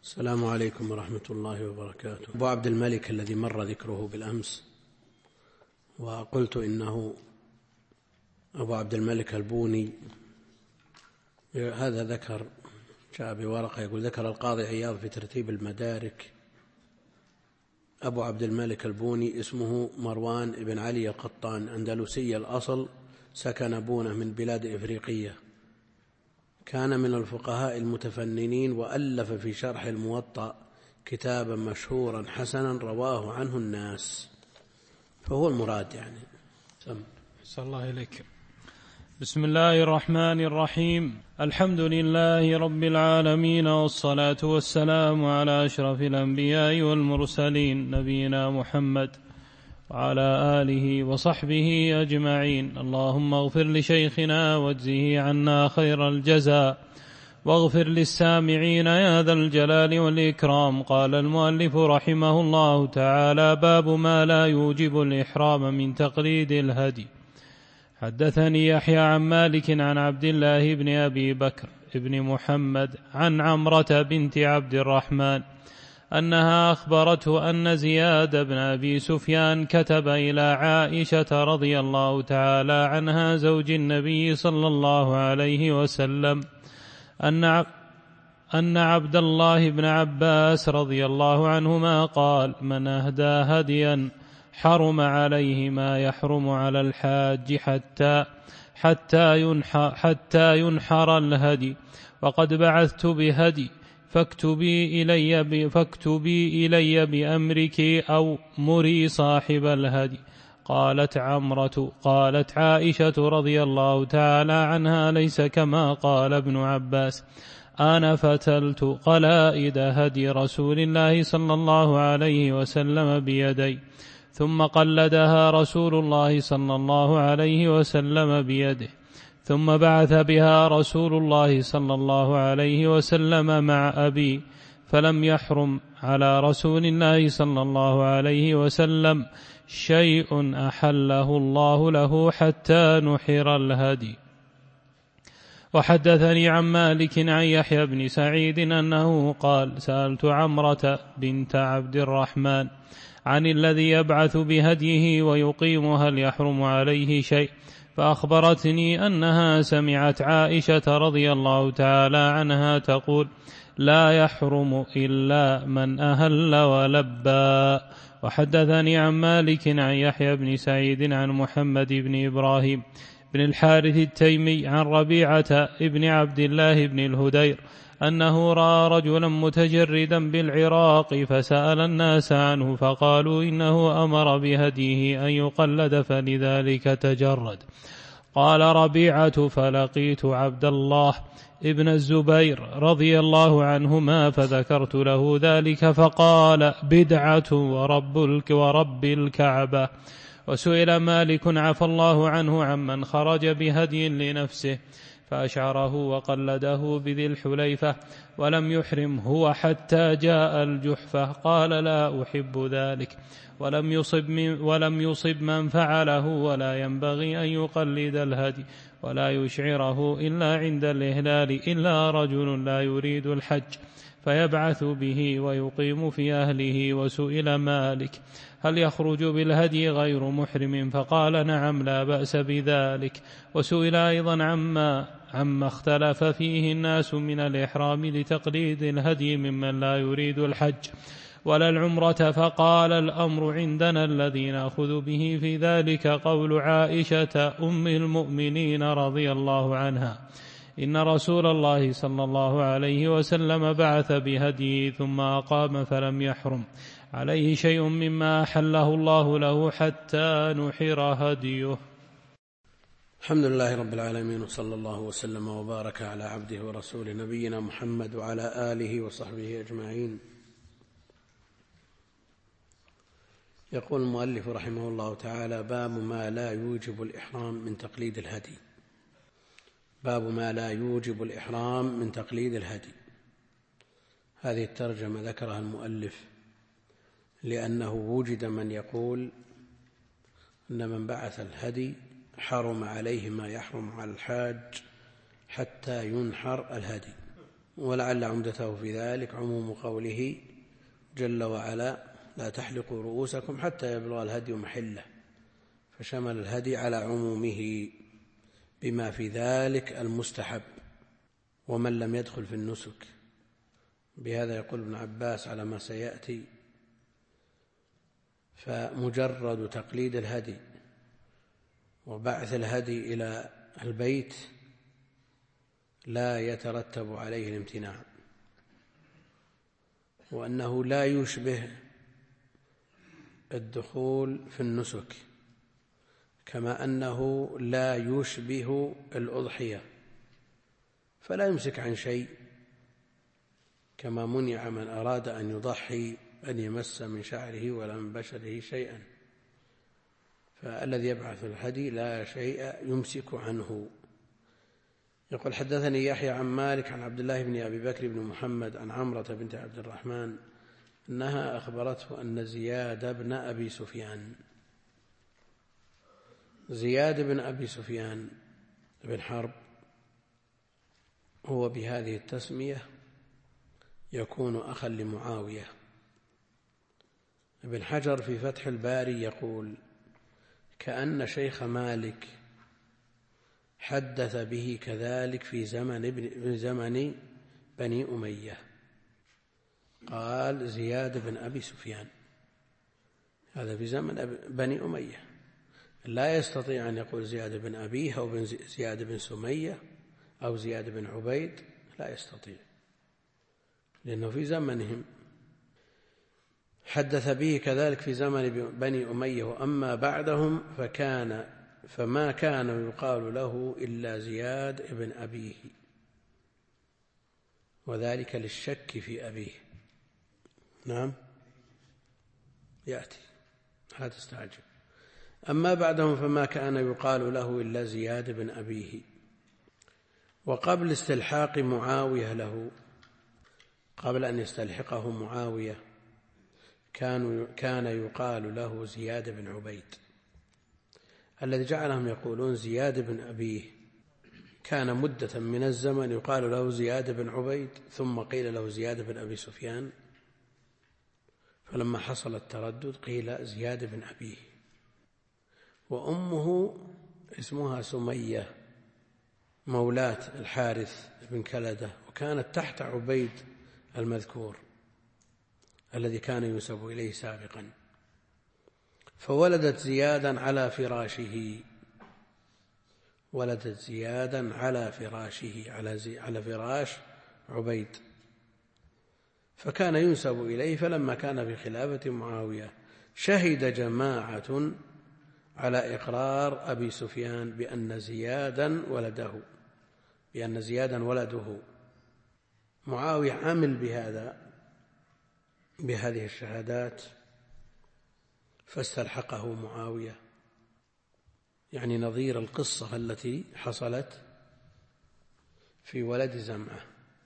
السلام عليكم ورحمة الله وبركاته. أبو عبد الملك الذي مر ذكره بالأمس وقلت إنه أبو عبد الملك البوني، هذا ذكر جاء بورقة يقول ذكر القاضي عياض في ترتيب المدارك أبو عبد الملك البوني اسمه مروان بن علي القطان، أندلسي الأصل، سكن بونة من بلاد إفريقية، كان من الفقهاء المتفننين، وألف في شرح الموطأ كتابا مشهورا حسنا رواه عنه الناس، فهو المراد يعني. صلى الله إليك. بسم الله الرحمن الرحيم. الحمد لله رب العالمين، والصلاة والسلام على أشرف الأنبياء والمرسلين، نبينا محمد وعلى آله وصحبه أجمعين. اللهم اغفر لشيخنا واجزه عنا خير الجزاء، واغفر للسامعين يا ذا الجلال والإكرام. قال المؤلف رحمه الله تعالى: باب ما لا يوجب الإحرام من تقليد الهدي. حدثني يحيى عن مالك عن عبد الله بن أبي بكر بن محمد عن عمرة بنت عبد الرحمن أنها أخبرته أن زياد بن أبي سفيان كتب إلى عائشة رضي الله تعالى عنها زوج النبي صلى الله عليه وسلم أن عبد الله بن عباس رضي الله عنهما قال: من أهدى هديا حرم عليه ما يحرم على الحاج حتى ينحر الهدي، وقد بعثت بهدي فاكتبي إلي بأمرك أو مري صاحب الهدي. قالت عمرة: قالت عائشة رضي الله تعالى عنها: ليس كما قال ابن عباس، أنا فتلت قلائد هدي رسول الله صلى الله عليه وسلم بيدي، ثم قلدها رسول الله صلى الله عليه وسلم بيده، ثم بعث بها رسول الله صلى الله عليه وسلم مع أبي، فلم يحرم على رسول الله صلى الله عليه وسلم شيء أحله الله له حتى نحر الهدي. وحدثني عن مالك عن يحيى بن سعيد أنه قال: سألت عمرة بنت عبد الرحمن عن الذي يبعث بهديه ويقيم هل يحرم عليه شيء، فأخبرتني أنها سمعت عائشة رضي الله تعالى عنها تقول: لا يحرم إلا من أهل ولبى. وحدثني عن مالك عن يحيى بن سعيد عن محمد بن إبراهيم بن الحارث التيمي عن ربيعة ابن عبد الله بن الهدير أنه رأى رجلا متجردا بالعراق فسأل الناس عنه، فقالوا إنه أمر بهديه أن يقلد فلذلك تجرد. قال ربيعة: فلقيت عبد الله ابن الزبير رضي الله عنهما فذكرت له ذلك، فقال: بدعة ورب الكعبة. وسئل مالك عفى الله عنه عمن خرج بهدي لنفسه فأشعره وقلده بذي الحليفة ولم يحرم هو حتى جاء الجحفة، قال: لا أحب ذلك، ولم يصب من فعله، ولا ينبغي أن يقلد الهدي ولا يشعره إلا عند الإهلال إلا رجل لا يريد الحج فيبعث به ويقيم في أهله. وسئل مالك: هل يخرج بالهدي غير محرم؟ فقال: نعم، لا بأس بذلك. وسئل أيضا عما اختلف فيه الناس من الإحرام لتقليد الهدي ممن لا يريد الحج ولا العمرة، فقال: الأمر عندنا الذي نأخذ به في ذلك قول عائشة أم المؤمنين رضي الله عنها: إن رسول الله صلى الله عليه وسلم بعث بهديه ثم أقام فلم يحرم عليه شيء مما أحله الله له حتى نحر هديه. الحمد لله رب العالمين، وصلى الله وسلم وبارك على عبده ورسوله نبينا محمد وعلى آله وصحبه أجمعين. يقول المؤلف رحمه الله تعالى: باب ما لا يوجب الإحرام من تقليد الهدي. باب ما لا يوجب الإحرام من تقليد الهدي. هذه الترجمة ذكرها المؤلف لأنه وجد من يقول أن من بعث الهدي حرم عليه ما يحرم على الحاج حتى ينحر الهدي، ولعل عمدته في ذلك عموم قوله جل وعلا: لا تحلقوا رؤوسكم حتى يبلغ الهدي محله، فشمل الهدي على عمومه بما في ذلك المستحب ومن لم يدخل في النسك. بهذا يقول ابن عباس على ما سيأتي: فمجرد تقليد الهدي وبعث الهدي إلى البيت لا يترتب عليه الامتناع، وأنه لا يشبه الدخول في النسك، كما أنه لا يشبه الأضحية، فلا يمسك عن شيء، كما منع من أراد أن يضحي أن يمس من شعره ولا من بشره شيئا. فالذي يبعث الهدي لا شيء يمسك عنه. يقول: حدثني يحيى عن مالك عن عبد الله بن أبي بكر بن محمد عن عمرة بنت عبد الرحمن أنها أخبرته أن زياد بن أبي سفيان بن حرب هو بهذه التسمية يكون أخا لمعاوية. ابن حجر في فتح الباري يقول: كأن شيخ مالك حدث به كذلك في زمن بني أمية. قال: زياد بن أبي سفيان، هذا في زمن بني أمية، لا يستطيع أن يقول زياد بن أبيه أو زياد بن سمية أو زياد بن عبيد، لا يستطيع، لأنه في زمنهم. حدث به كذلك في زمن بني أمية، وأما بعدهم فما كان يقال له إلا زياد بن أبيه، وذلك للشك في أبيه. نعم، يأتي، لا تستعجل. أما بعدهم فما كان يقال له إلا زياد بن أبيه. وقبل استلحاق معاوية له، قبل أن يستلحقه معاوية، كان يقال له زياد بن عبيد. الذي جعلهم يقولون زياد بن أبيه كان مدة من الزمن يقال له زياد بن عبيد، ثم قيل له زياد بن أبي سفيان، فلما حصل التردد قيل زياد بن أبيه. وأمه اسمها سمية مولاة الحارث بن كلدة، وكانت تحت عبيد المذكور الذي كان ينسب إليه سابقا، فولدت زيادا على فراشه، ولدت زيادا على فراشه، على فراش عبيد، فكان ينسب إليه. فلما كان في خلافة معاوية شهد جماعة على إقرار أبي سفيان بأن زيادا ولده. معاوية عمل بهذه الشهادات فاستلحقه معاوية، يعني نظير القصة التي حصلت في ولد زمعة،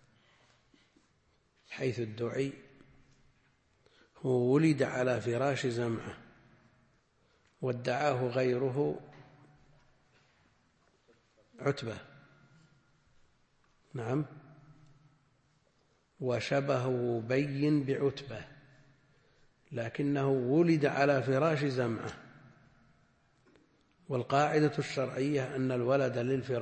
حيث ادعي هو ولد على فراش زمعة، وادعاه غيره عتبة، نعم، وشبهه بين بعتبة، لكنه ولد على فراش زمعة. والقاعدة الشرعية أن الولد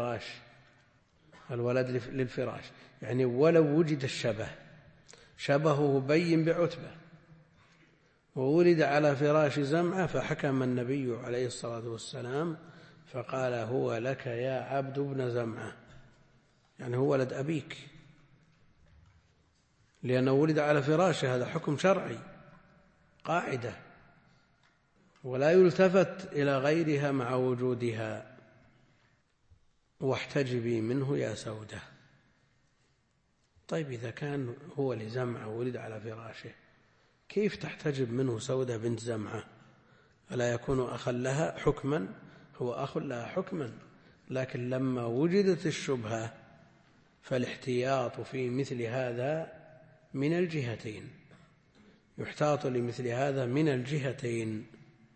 للفراش، يعني ولو وجد الشبه، شبهه بين بعتبة وولد على فراش زمعة، فحكم النبي عليه الصلاة والسلام فقال: هو لك يا عبد بن زمعة، يعني هو ولد أبيك، لأنه ولد على فراشه، هذا حكم شرعي، قاعدة، ولا يلتفت إلى غيرها مع وجودها. واحتجبي منه يا سودة. طيب، إذا كان هو لزمعة ولد على فراشه، كيف تحتجب منه سودة بنت زمعة؟ ألا يكون أخا لها حكما؟ هو أخ لها حكما، لكن لما وجدت الشبهة فالاحتياط في مثل هذا من الجهتين، يحتاط لمثل هذا من الجهتين.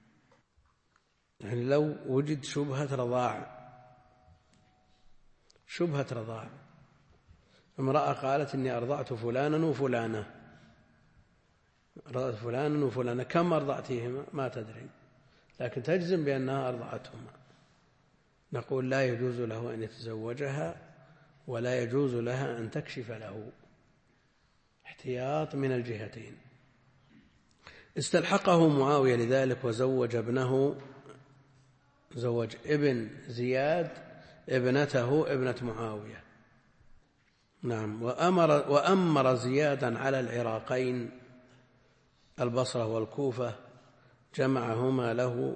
يعني لو وجد شبهة رضاع، امرأة قالت إني أرضعت فلانا وفلانة، أرضعت فلانا وفلانة، كم أرضعتيهما؟ ما تدري، لكن تجزم بأنها أرضعتهما. نقول لا يجوز له أن يتزوجها ولا يجوز لها أن تكشف له، احتياط من الجهتين. استلحقه معاوية لذلك وزوج ابنه، زوج ابن زياد ابنته ابنة معاوية. نعم. وأمر زيادا على العراقين البصرة والكوفة، جمعهما له،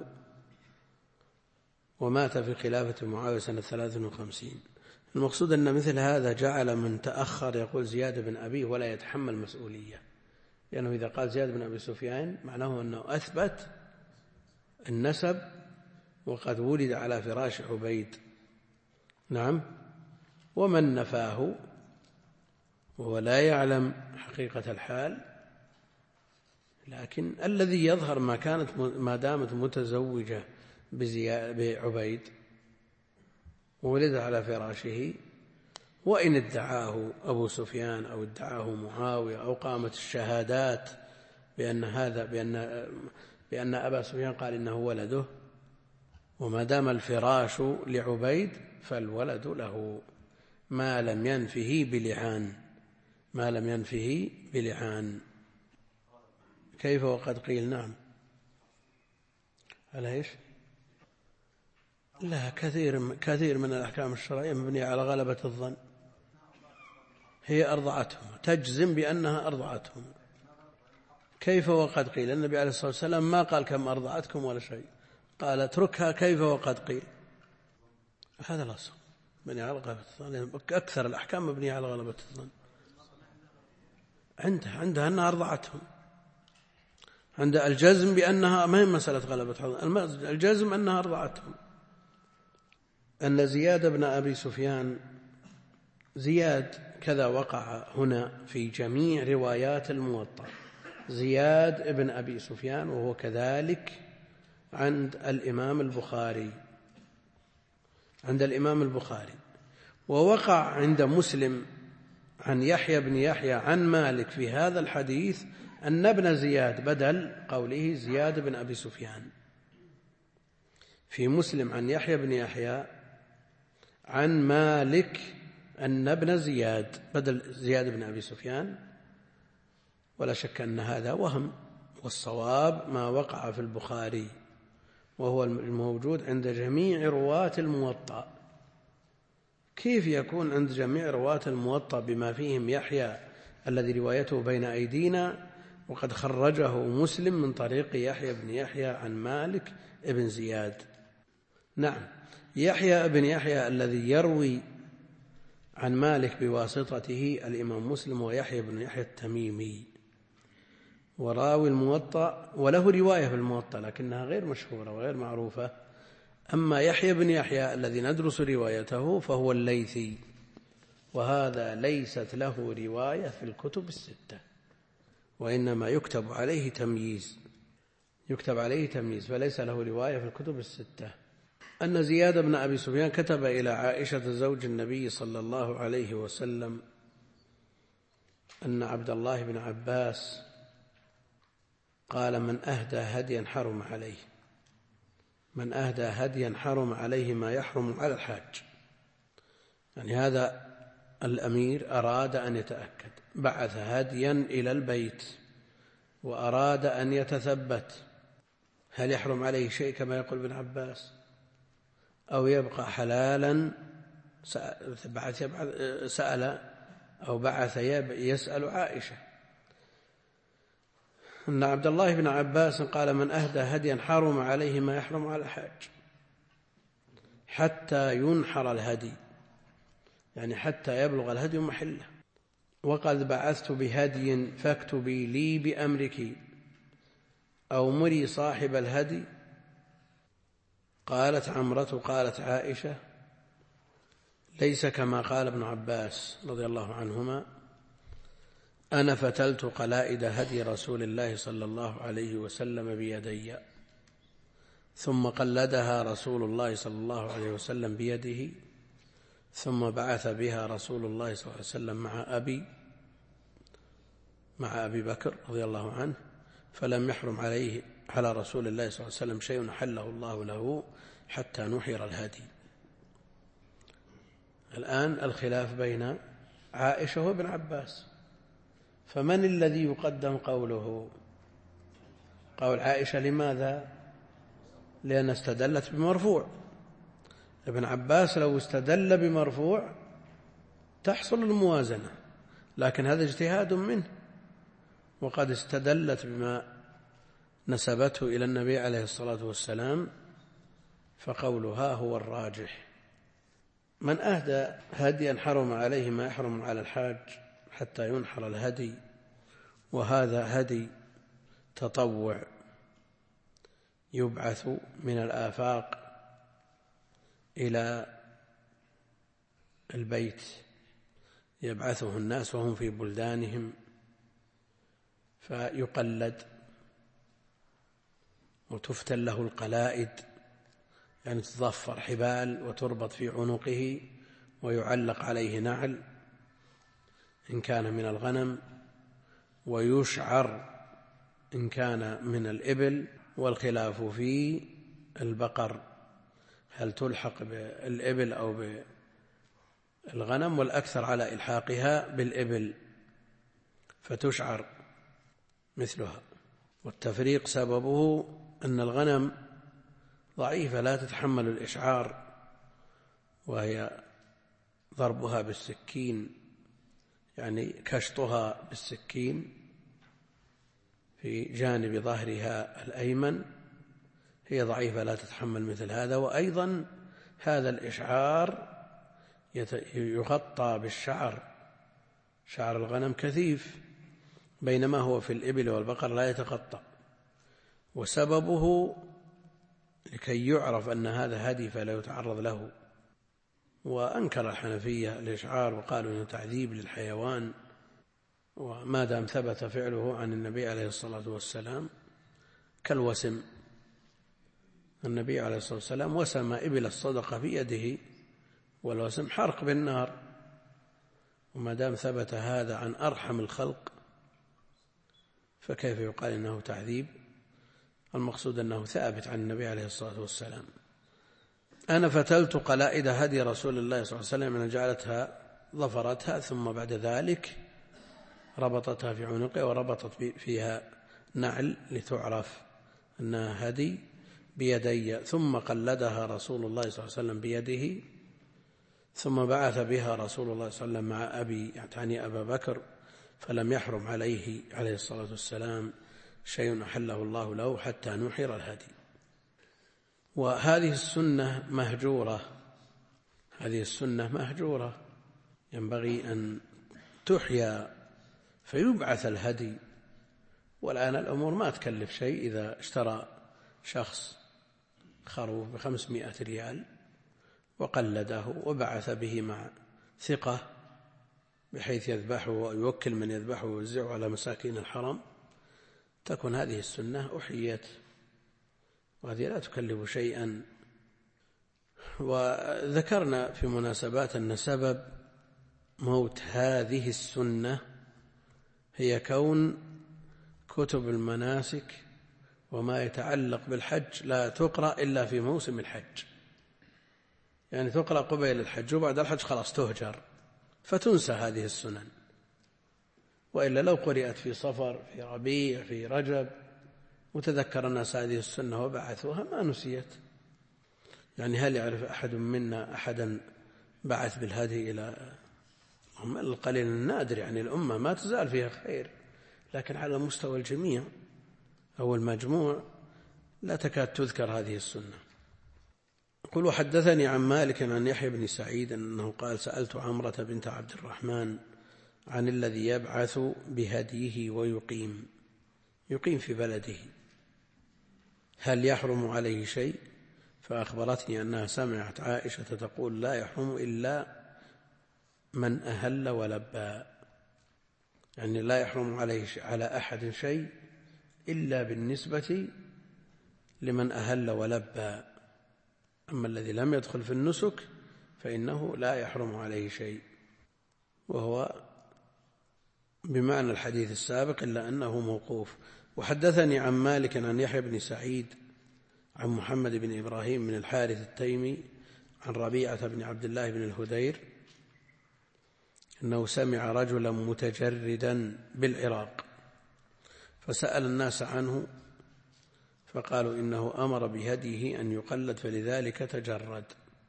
ومات في خلافة معاوية سنة 53. المقصود أن مثل هذا جعل من تأخر يقول زياد بن أبيه ولا يتحمل مسؤولية، لأنه إذا قال زياد بن أبي سفيان معناه أنه أثبت النسب وقد ولد على فراش عبيد. نعم. ومن نفاه وهو لا يعلم حقيقة الحال، لكن الذي يظهر ما دامت متزوجة بعبيد وولد على فراشه، وإن ادعاه أبو سفيان أو ادعاه معاوية أو قامت الشهادات بأن أبا سفيان قال إنه ولده، وما دام الفراش لعبيد فالولد له ما لم ينفه بلعان. كيف وقد قيل؟ نعم. على ايش؟ لا، كثير من الأحكام الشرعية مبنية على غلبة الظن. هي أرضعتهم، تجزم بأنها أرضعتهم. كيف وقد قيل؟ النبي عليه الصلاة والسلام ما قال كم أرضعتكم ولا شيء، قال اتركها كيف وقد قيل. هذا الأصل، مبني على غلبة الظن. أكثر الأحكام مبنية على غلبة الظن. عندها أنها أرضعتهم، عند الجزم بأنها ما هي مسألة غلبة الظن، الجزم أنها أرضعتهم. أن زياد بن أبي سفيان، زياد كذا وقع هنا في جميع روايات الموطأ، زياد بن أبي سفيان، وهو كذلك عند الإمام البخاري، ووقع عند مسلم عن يحيى بن يحيى عن مالك في هذا الحديث أن ابن زياد بدل قوله زياد بن أبي سفيان. في مسلم عن يحيى بن يحيى عن مالك أن ابن زياد بدل زياد بن أبي سفيان، ولا شك أن هذا وهم، والصواب ما وقع في البخاري وهو الموجود عند جميع رواة الموطأ. كيف يكون عند جميع رواة الموطأ بما فيهم يحيى الذي روايته بين أيدينا وقد خرجه مسلم من طريق يحيى بن يحيى عن مالك ابن زياد؟ نعم، يحيى بن يحيى الذي يروي عن مالك بواسطته الإمام مسلم ويحيى بن يحيى التميمي، وراوي الموطأ وله رواية في الموطأ لكنها غير مشهورة وغير معروفة. أما يحيى بن يحيى الذي ندرس روايته فهو الليثي، وهذا ليست له رواية في الكتب الستة، وإنما يكتب عليه تمييز، فليس له رواية في الكتب الستة. أن زياد بن أبي سفيان كتب إلى عائشة زوج النبي صلى الله عليه وسلم أن عبد الله بن عباس قال من أهدى هديا حرم عليه ما يحرم على الحاج. يعني هذا الأمير أراد أن يتأكد، بعث هديا إلى البيت وأراد أن يتثبت هل يحرم عليه شيء كما يقول ابن عباس أو يبقى حلالا. بعث يسأل عائشة أن عبد الله بن عباس قال من أهدى هديا حرم عليه ما يحرم على الحاج حتى ينحر الهدي، يعني حتى يبلغ الهدي محله. وقد بعثت بهدي فاكتبي لي بأمرك أو مري صاحب الهدي. قالت عمرة قالت عائشة ليس كما قال ابن عباس رضي الله عنهما، أنا فتلت قلائد هدي رسول الله صلى الله عليه وسلم بيدي، ثم قلدها رسول الله صلى الله عليه وسلم بيده، ثم بعث بها رسول الله صلى الله عليه وسلم مع أبي بكر رضي الله عنه، فلم يحرم على رسول الله صلى الله عليه وسلم شيء أحله الله له حتى نحر الهدي. الآن الخلاف بين عائشة وابن عباس، فمن الذي يقدم قوله؟ قول عائشة. لماذا؟ لأن استدلت بمرفوع. ابن عباس لو استدل بمرفوع تحصل الموازنة، لكن هذا اجتهاد منه، وقد استدلت بما نسبته إلى النبي عليه الصلاة والسلام، فقولها هو الراجح. من أهدى هديا حرم عليه ما يحرم على الحاج حتى ينحر الهدي، وهذا هدي تطوع يبعث من الآفاق إلى البيت، يبعثه الناس وهم في بلدانهم فيقلد وتفتل له القلائد، يعني تضفر حبال وتربط في عنقه ويعلق عليه نعل إن كان من الغنم، ويشعر إن كان من الإبل. والخلاف في البقر، هل تلحق بالإبل أو بالغنم، والأكثر على إلحاقها بالإبل فتشعر مثلها. والتفريق سببه أن الغنم ضعيفة لا تتحمل الإشعار، وهي ضربها بالسكين، يعني كشطها بالسكين في جانب ظهرها الأيمن، هي ضعيفة لا تتحمل مثل هذا. وأيضا هذا الإشعار يغطى بالشعر، شعر الغنم كثيف، بينما هو في الإبل والبقر لا يتغطى. وسببه لكي يعرف أن هذا هدي فلا يتعرض له. وأنكر الحنفية الإشعار وقالوا إنه تعذيب للحيوان، وما دام ثبت فعله عن النبي عليه الصلاة والسلام كالوسم. النبي عليه الصلاة والسلام وسم إبل الصدقة في يده، والوسم حرق بالنار، وما دام ثبت هذا عن أرحم الخلق فكيف يقال إنه تعذيب؟ المقصود أنه ثابت عن النبي عليه الصلاة والسلام. أنا فتلت قلائد هدي رسول الله صلى الله عليه وسلم، أن جعلتها ظفرتها، ثم بعد ذلك ربطتها في عنقها وربطت فيها نعل لتعرف أنها هدي بيدي، ثم قلدها رسول الله صلى الله عليه وسلم بيده، ثم بعث بها رسول الله صلى الله عليه وسلم مع أبي يعني أبا بكر، فلم يحرم عليه الصلاة والسلام شيء أحله الله له حتى نحر الهدي. وهذه السنة مهجورة، هذه السنة مهجورة، ينبغي أن تحيا فيبعث الهدي. والآن الأمور ما تكلف شيء، إذا اشترى شخص خروف ب500 ريال وقلده وبعث به مع ثقة بحيث يذبحه ويوكل من يذبحه ويوزعه على مساكين الحرم، تكون هذه السنة أحيت، وهذه لا تكلف شيئا. وذكرنا في مناسبات أن سبب موت هذه السنة هي كون كتب المناسك وما يتعلق بالحج لا تقرأ إلا في موسم الحج، يعني تقرأ قبيل الحج، وبعد الحج خلاص تهجر فتنسى هذه السنن. وإلا لو قرأت في صفر، في ربيع، في رجب، وتذكر الناس هذه السنة وبعثوها ما نسيت. يعني هل يعرف أحد منا أحدا بعث بالهدي إلى القليل النادر؟ يعني الأمة ما تزال فيها خير، لكن على مستوى الجميع أو المجموع لا تكاد تذكر هذه السنة. يقول: وحدثني عن مالك عن يحيى بن سعيد أنه قال: سألت عمرة بنت عبد الرحمن عن الذي يبعث بهديه ويقيم في بلده هل يحرم عليه شيء؟ فأخبرتني أنها سمعت عائشة تقول: لا يحرم إلا من أهل ولبى، يعني لا يحرم على أحد شيء إلا بالنسبة لمن أهل ولبى، أما الذي لم يدخل في النسك فإنه لا يحرم عليه شيء، وهو بمعنى الحديث السابق إلا أنه موقوف. وحدثني عن مالك عن يحيى بن سعيد عن محمد بن إبراهيم بن الحارث التيمي عن ربيعة بن عبد الله بن الهذير أنه سمع رجلا متجردا بالعراق فسأل الناس عنه فقالوا إنه أمر بهديه أن يقلد فلذلك تجرد،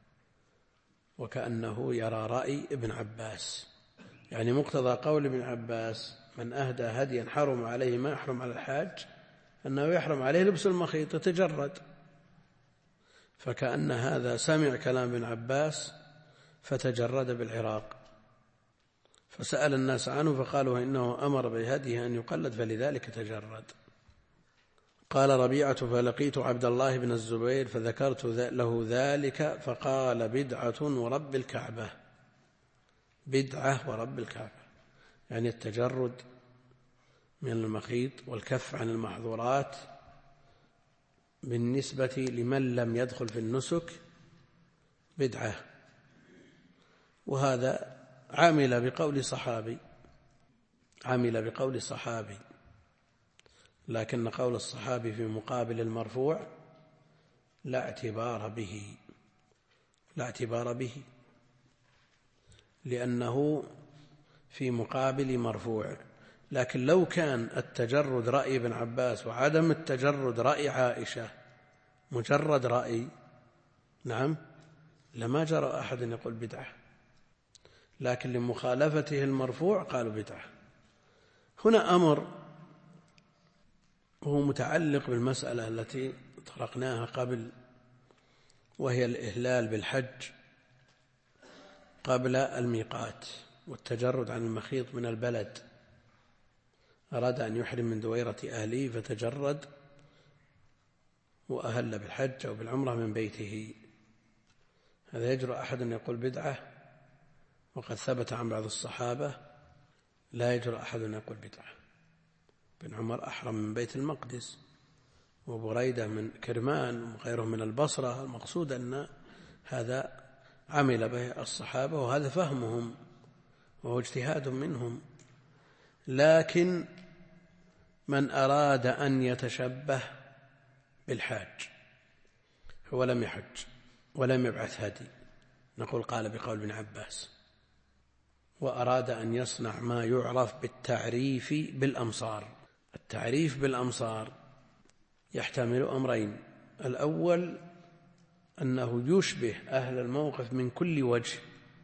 وكأنه يرى رأي ابن عباس، يعني مقتضى قول ابن عباس من أهدى هديا حرم عليه ما يحرم على الحاج أنه يحرم عليه لبس المخيط يتجرد، فكأن هذا سمع كلام ابن عباس فتجرد بالعراق فسأل الناس عنه فقالوا إنه أمر بهديه أن يقلد فلذلك تجرد. قال ربيعة فلقيت عبد الله بن الزبير فذكرت له ذلك فقال بدعة ورب الكعبة، بدعة ورب الكعبة، يعني التجرد من المخيط والكف عن المحظورات بالنسبة لمن لم يدخل في النسك بدعة. وهذا عمل بقول صحابي، لكن قول الصحابي في مقابل المرفوع لا اعتبار به لأنه في مقابل مرفوع. لكن لو كان التجرد رأي ابن عباس وعدم التجرد رأي عائشة مجرد رأي، نعم، لما جرى أحد يقول بدعة، لكن لمخالفته المرفوع قالوا بدعة. هنا أمر هو متعلق بالمسألة التي طرقناها قبل، وهي الإهلال بالحج قبل الميقات والتجرد عن المخيط من البلد. أراد أن يحرم من دويرة أهله فتجرد وأهل بالحج أو بالعمرة من بيته، هذا يجرؤ أحد أن يقول بدعة، وقد ثبت عن بعض الصحابة لا يجرؤ أحد أن يقول بدعة. بن عمر أحرم من بيت المقدس، وبريدة من كرمان وغيره من البصرة. المقصود أن هذا عمل به الصحابة وهذا فهمهم وهو اجتهاد منهم. لكن من أراد أن يتشبه بالحاج هو لم يحج ولم يبعث هدي، نقول قال بقول ابن عباس، وأراد أن يصنع ما يعرف بالتعريف بالأمصار. التعريف بالأمصار يحتمل أمرين: الأول أنه يشبه أهل الموقف من كل وجه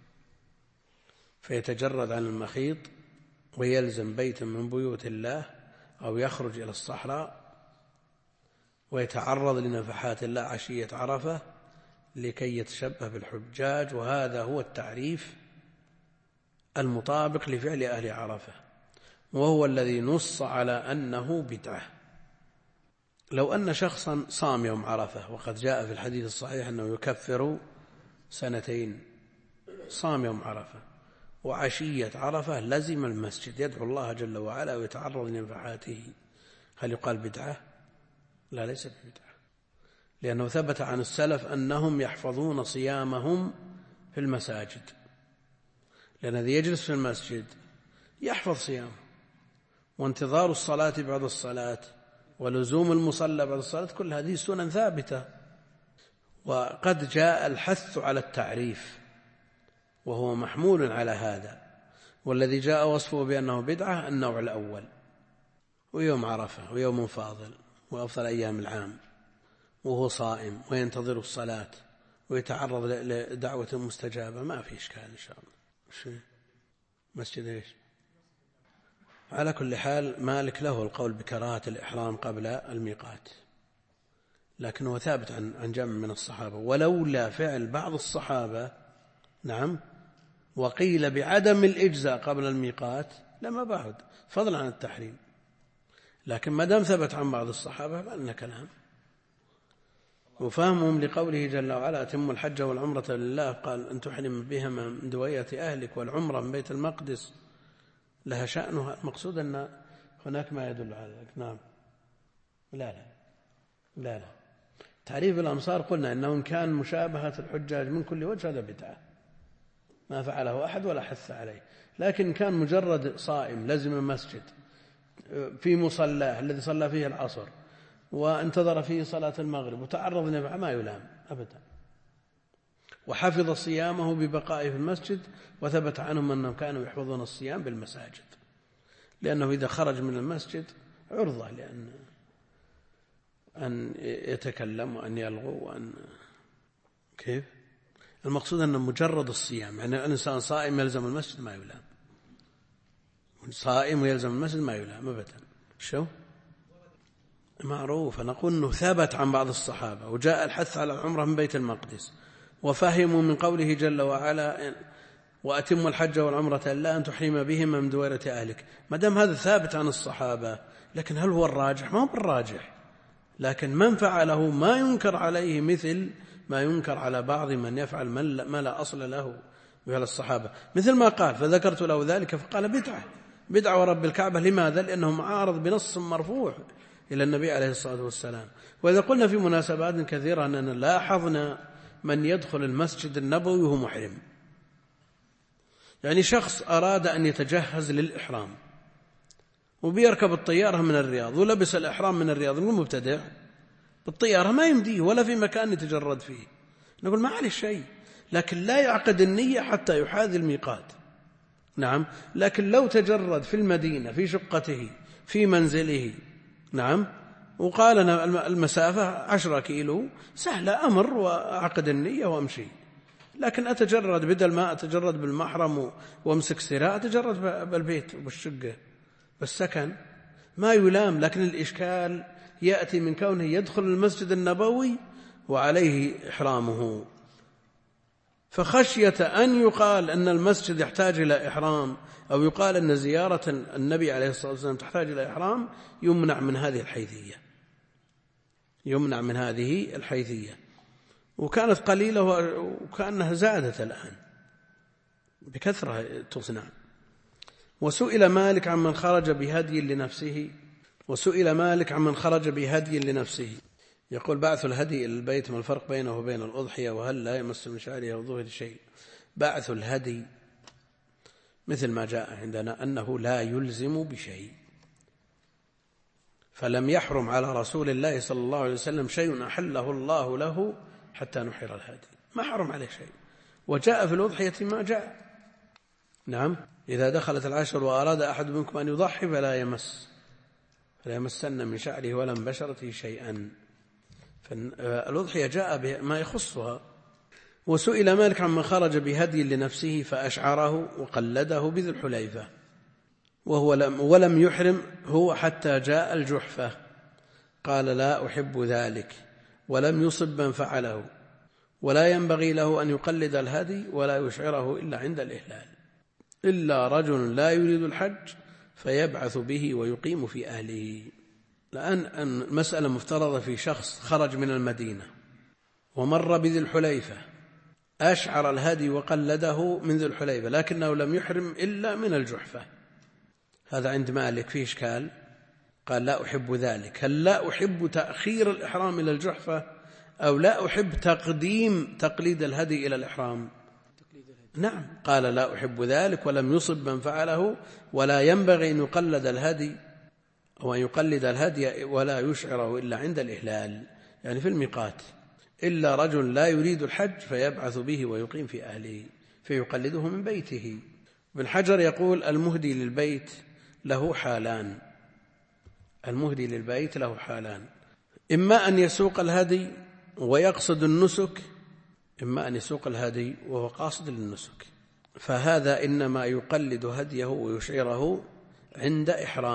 فيتجرد عن المخيط ويلزم بيتا من بيوت الله أو يخرج إلى الصحراء ويتعرض لنفحات الله عشية عرفة لكي يتشبه بالحجاج، وهذا هو التعريف المطابق لفعل أهل عرفة، وهو الذي نص على أنه بدعة. لو أن شخصا صام يوم عرفة، وقد جاء في الحديث الصحيح أنه يكفر 2 صام يوم عرفة وعشية عرفة لزم المسجد يدعو الله جل وعلا ويتعرض لنفحاته، هل يقال بدعة؟ لا، ليس ببدعة، لأنه ثبت عن السلف أنهم يحفظون صيامهم في المساجد، لأن الذي يجلس في المسجد يحفظ صيامه، وانتظار الصلاة بعد الصلاة ولزوم المصلى بعد الصلاة، كل هذه سنن ثابتة. وقد جاء الحث على التعريف وهو محمول على هذا، والذي جاء وصفه بأنه بدعة النوع الأول، ويوم عرفة ويوم فاضل وأفضل أيام العام وهو صائم وينتظر الصلاة ويتعرض لدعوة مستجابة، ما في إشكال إن شاء الله. مسجد إيش؟ على كل حال مالك له القول بكراهة الإحرام قبل الميقات، لكنه ثابت عن جمع من الصحابة، ولولا فعل بعض الصحابة نعم وقيل بعدم الإجزاء قبل الميقات لما بعد، فضلا عن التحريم. لكن ما دام ثبت عن بعض الصحابة فإن كلام، وفهمهم لقوله جل وعلا أتم الحج والعمرة لله، قال أن تحرم بهما من دوية أهلك، والعمرة من بيت المقدس لها شأنها. المقصود أن هناك ما يدل على ذلك. نعم. لا تعريف الأمصار قلنا إنه كان مشابهة الحجاج من كل وجه هذا بدعة، ما فعله أحد ولا حث عليه. لكن كان مجرد صائم لزم مسجد في مصلاه الذي صلى فيه العصر وانتظر فيه صلاة المغرب وتعرض لنفعه ما يلام أبدا، وحفظ صيامه ببقائه في المسجد، وثبت عنهم أنهم كانوا يحفظون الصيام بالمساجد، لأنه إذا خرج من المسجد عرضة أن يتكلم وأن يلغو وأن كيف. المقصود أن مجرد الصيام، يعني الإنسان صائم يلزم المسجد ما يلام، صائم ويلزم المسجد ما يلام أبدا. شو معروف، نقول أنه ثبت عن بعض الصحابة، وجاء الحث على العمرة من بيت المقدس، وفهموا من قوله جل وعلا وأتموا الحج والعمرة إلا أن تحرم بهما من دويرة أهلك. ما دام هذا ثابت عن الصحابة، لكن هل هو الراجح؟ ما هو بالراجح، لكن من فعله ما ينكر عليه مثل ما ينكر على بعض من يفعل ما لا أصل له مثل الصحابة، مثل ما قال فذكرت له ذلك فقال بدعة ورب الكعبة. لماذا؟ لأنه معارض بنص مرفوع إلى النبي عليه الصلاة والسلام. وإذا قلنا في مناسبات كثيرة أننا لاحظنا من يدخل المسجد النبوي وهو محرم، يعني شخص أراد أن يتجهز للإحرام وبيركب الطيارة من الرياض ولبس الإحرام من الرياض، نقول مبتدع بالطيارة ما يمديه ولا في مكان يتجرد فيه، نقول ما عليه شيء، لكن لا يعقد النية حتى يحاذي الميقات. نعم، لكن لو تجرد في المدينة في شقته في منزله، نعم، وقال أنا المسافة 10 كيلو، سهلة، أمر وأعقد النية وأمشي. لكن أتجرد بدل ما أتجرد بالمحرم وأمسك سراء، أتجرد بالبيت وبالشقة بالسكن، ما يلام. لكن الإشكال يأتي من كونه يدخل المسجد النبوي وعليه إحرامه، فخشية أن يقال أن المسجد يحتاج إلى إحرام، أو يقال أن زيارة النبي عليه الصلاة والسلام تحتاج إلى إحرام، يمنع من هذه الحيثية. وكانت قليلة وكأنها زادت الآن بكثرة تصنع. وسئل مالك عمن خرج بهدي لنفسه، يقول بعث الهدي إلى البيت، ما الفرق بينه وبين الأضحية، وهل لا يمس من شعره أو ظهره شيء؟ بعث الهدي مثل ما جاء عندنا أنه لا يلزم بشيء، فلم يحرم على رسول الله صلى الله عليه وسلم شيء أحله الله له حتى نحر الهدي، ما حرم عليه شيء. وجاء في الأضحية ما جاء. نعم، إذا دخلت العشر وأراد أحد منكم أن يضحي فلا يمسن من شعره ولا من بشرته شيئا، فالأضحية جاء بما يخصها. وسئل مالك عمن خرج بهدي لنفسه فأشعره وقلده بذي الحليفة ولم يحرم هو حتى جاء الجحفة، قال لا أحب ذلك، ولم يصب من فعله، ولا ينبغي له أن يقلد الهدي ولا يشعره إلا عند الإهلال، إلا رجل لا يريد الحج فيبعث به ويقيم في أهله. لأن المسألة مفترضة في شخص خرج من المدينة ومر بذي الحليفة، أشعر الهدي وقلده من ذي الحليفة، لكنه لم يحرم إلا من الجحفة، هذا عند مالك فيه إشكال، قال لا أحب ذلك. هل لا أحب تأخير الإحرام إلى الجحفة، أو لا أحب تقليد الهدي إلى الإحرام؟ نعم، قال لا أحب ذلك، ولم يصب من فعله، ولا ينبغي أن يقلد الهدي أو أن يقلد الهدي ولا يشعره إلا عند الإهلال، يعني في الميقات، إلا رجل لا يريد الحج فيبعث به ويقيم في أهله فيقلده من بيته. ابن حجر يقول المهدي للبيت له حالان، إما أن يسوق الهدي ويقصد النسك، إما أن يسوق الهدي وهو قاصد للنسك، فهذا إنما يقلد هديه ويشعره عند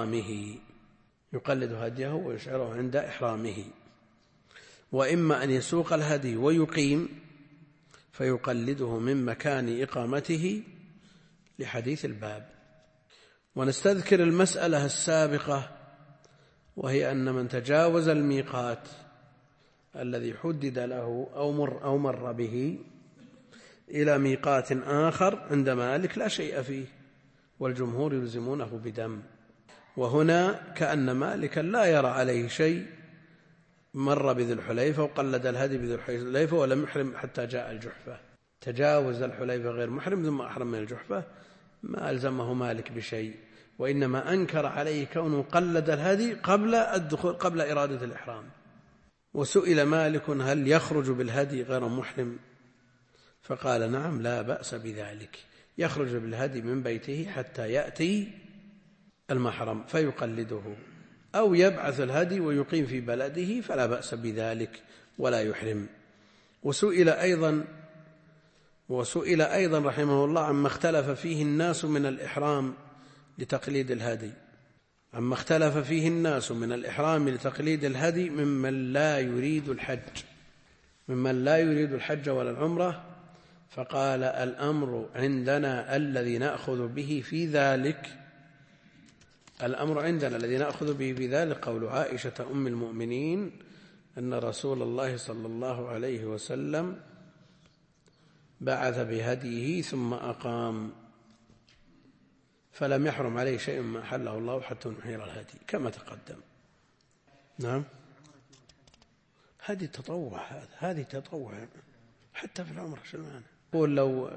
إحرامه، وإما أن يسوق الهدي ويقيم فيقلده من مكان إقامته لحديث الباب. ونستذكر المسألة السابقة، وهي أن من تجاوز الميقات الذي حدد له أو مر به إلى ميقات آخر عند مالك لا شيء فيه، والجمهور يلزمونه بدم. وهنا كأن مالكا لا يرى عليه شيء، مر بذي الحليفة وقلد الهدي بذي الحليفة ولم يحرم حتى جاء الجحفة، تجاوز الحليفة غير محرم ثم أحرم من الجحفة ما ألزمه مالك بشيء، وإنما أنكر عليه كونه قلد الهدي قبل الدخول قبل إرادة الإحرام. وسئل مالك هل يخرج بالهدي غير محرم؟ فقال نعم لا بأس بذلك، يخرج بالهدي من بيته حتى يأتي المحرم فيقلده، أو يبعث الهدي ويقيم في بلده فلا بأس بذلك ولا يحرم. وسئل أيضا رحمه الله عما اختلف فيه الناس من الإحرام لتقليد الهدي، عما اختلف فيه الناس من الإحرام لتقليد الهدي ممن لا يريد الحج ولا العمرة، فقال الأمر عندنا الذي نأخذ به في ذلك قول عائشة أم المؤمنين أن رسول الله صلى الله عليه وسلم بعث بهديه ثم أقام فلم يحرم عليه شيء ما أحله الله حتى نحير الهدي كما تقدم. نعم هذه تطوع حتى في العمرة شلمان. يقول لو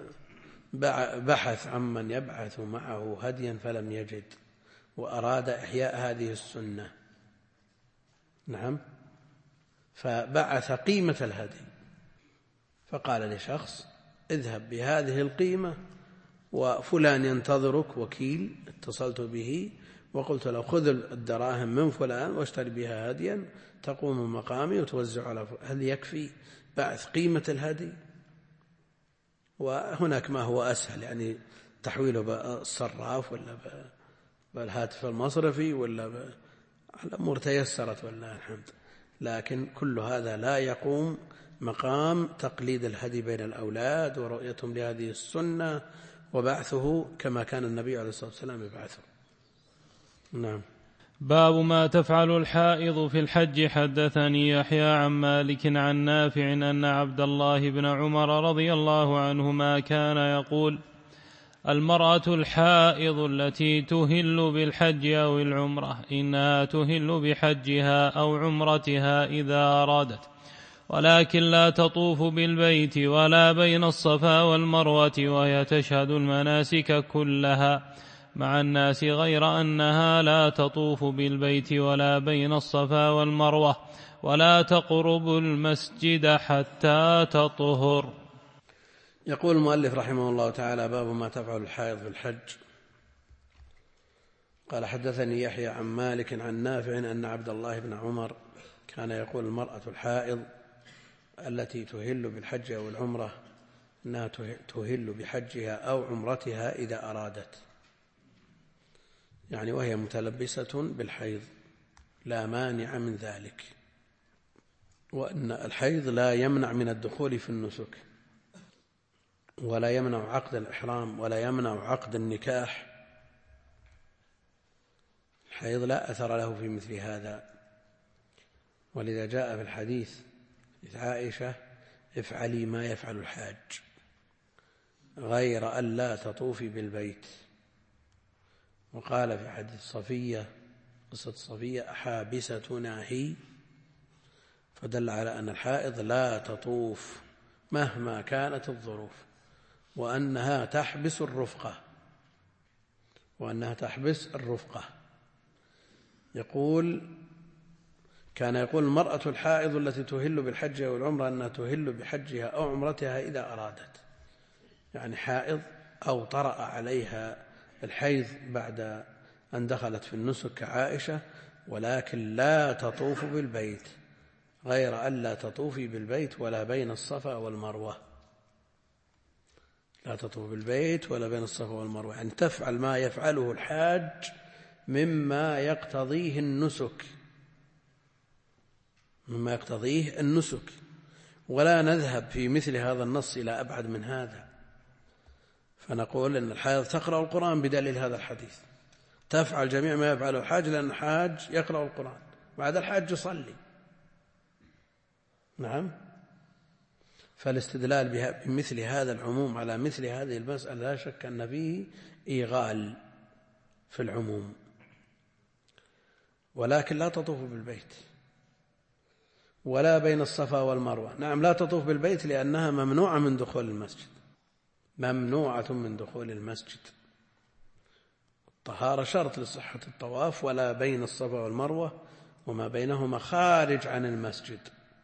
بحث عمن يبعث معه هديا فلم يجد وأراد إحياء هذه السنة، نعم، فبعث قيمة الهدي، فقال لشخص اذهب بهذه القيمة وفلان ينتظرك، وكيل اتصلت به وقلت له خذ الدراهم من فلان واشتري بها هديا تقوم مقامي وتوزع على فلان. هل يكفي بعث قيمة الهدي؟ وهناك ما هو أسهل، يعني تحويله بالصراف ولا بالهاتف المصرفي ولا الأمور تيسرت والله الحمد، لكن كل هذا لا يقوم مقام تقليد الهدي بين الأولاد ورؤيتهم لهذه السنة وبعثه كما كان النبي عليه الصلاة والسلام يبعثه. نعم. باب ما تفعل الحائض في الحج. حدثني يحيى عن مالك عن نافع أن عبد الله بن عمر رضي الله عنهما كان يقول: المرأة الحائض التي تهل بالحج أو العمرة إنها تهل بحجها أو عمرتها إذا أرادت، ولكن لا تطوف بالبيت ولا بين الصفا والمروة، وهي تشهد المناسك كلها مع الناس، غير أنها لا تطوف بالبيت ولا بين الصفا والمروة، ولا تقرب المسجد حتى تطهر. يقول المؤلف رحمه الله تعالى: باب ما تفعل الحائض في الحج. قال: حدثني يحيى عن مالك عن نافع أن عبد الله بن عمر كان يقول: المرأة الحائض التي تهل بالحج أو العمرة أنها تهل بحجها أو عمرتها إذا أرادت، يعني وهي متلبسة بالحيض لا مانع من ذلك، وأن الحيض لا يمنع من الدخول في النسك، ولا يمنع عقد الإحرام، ولا يمنع عقد النكاح. الحيض لا أثر له في مثل هذا، ولذا جاء في الحديث عائشة: افعلي ما يفعل الحاج غير أن لا تطوفي بالبيت. وقال في حديث صفية، قصة صفية: أحابستنا هي، فدل على أن الحائض لا تطوف مهما كانت الظروف، وأنها تحبس الرفقة. كان يقول: المرأة الحائض التي تهل بالحج أو العمرة أنها تهل بحجها أو عمرتها إذا أرادت، يعني حائض أو طرأ عليها الحيض بعد أن دخلت في النسك كعائشة، ولكن لا تطوف بالبيت، غير أن لا تطوفي بالبيت ولا بين الصفا والمروة. لا تطوف بالبيت ولا بين الصفا والمروة، يعني تفعل ما يفعله الحاج مما يقتضيه النسك، ولا نذهب في مثل هذا النص إلى أبعد من هذا، فنقول إن الحائض تقرأ القرآن بدليل هذا الحديث، تفعل جميع ما يفعله الحاج، لأن الحاج يقرأ القرآن، بعد الحاج يصلي. نعم. فالاستدلال بمثل هذا العموم على مثل هذه المسألة لا شك أن فيه إيغال في العموم، ولكن لا تطوف بالبيت ولا بين الصفا والمروة. نعم، لا تطوف بالبيت لأنها ممنوعة من دخول المسجد، ممنوعة من دخول المسجد. الطهارة شرط لصحة الطواف. ولا بين الصفا والمروة وما بينهما خارج عن المسجد.